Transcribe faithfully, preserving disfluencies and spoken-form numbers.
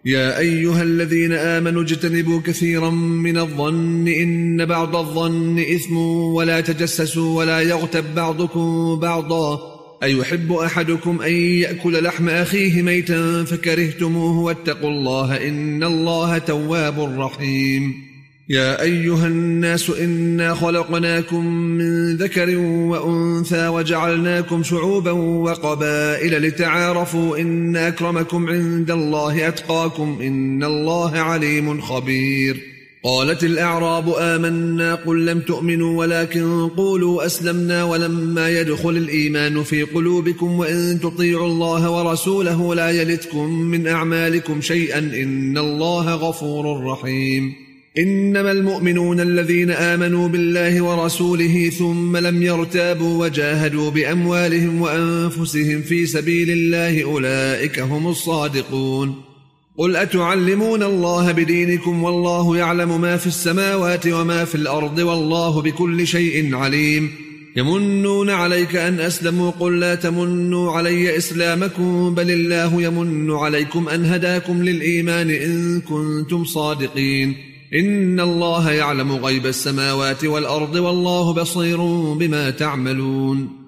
يا أيها الذين آمنوا اجتنبوا كثيرا من الظن إن بعض الظن إثم ولا تجسسوا ولا يغتب بعضكم بعضا أيحب أحدكم أن يأكل لحم أخيه ميتا فكرهتموه واتقوا الله إن الله تواب رحيم. يا أيها الناس إنا خلقناكم من ذكر وأنثى وجعلناكم شعوبا وقبائل لتعارفوا إن أكرمكم عند الله أتقاكم إن الله عليم خبير. قالت الأعراب آمنا قل لم تؤمنوا ولكن قولوا أسلمنا ولما يدخل الإيمان في قلوبكم وإن تطيعوا الله ورسوله لا يلتكم من أعمالكم شيئا إن الله غفور رحيم. إنما المؤمنون الذين آمنوا بالله ورسوله ثم لم يرتابوا وجاهدوا بأموالهم وأنفسهم في سبيل الله أولئك هم الصادقون. قل أتعلمون الله بدينكم والله يعلم ما في السماوات وما في الأرض والله بكل شيء عليم. يمنون عليك أن أسلموا قل لا تمنوا علي إسلامكم بل الله يمن عليكم أن هداكم للإيمان إن كنتم صادقين. إن الله يعلم غيب السماوات والأرض والله بصير بما تعملون.